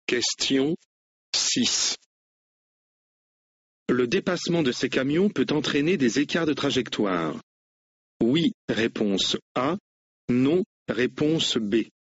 Question 6. Le dépassement de ces camions peut entraîner des écarts de trajectoire. Oui, réponse A. Non, réponse B.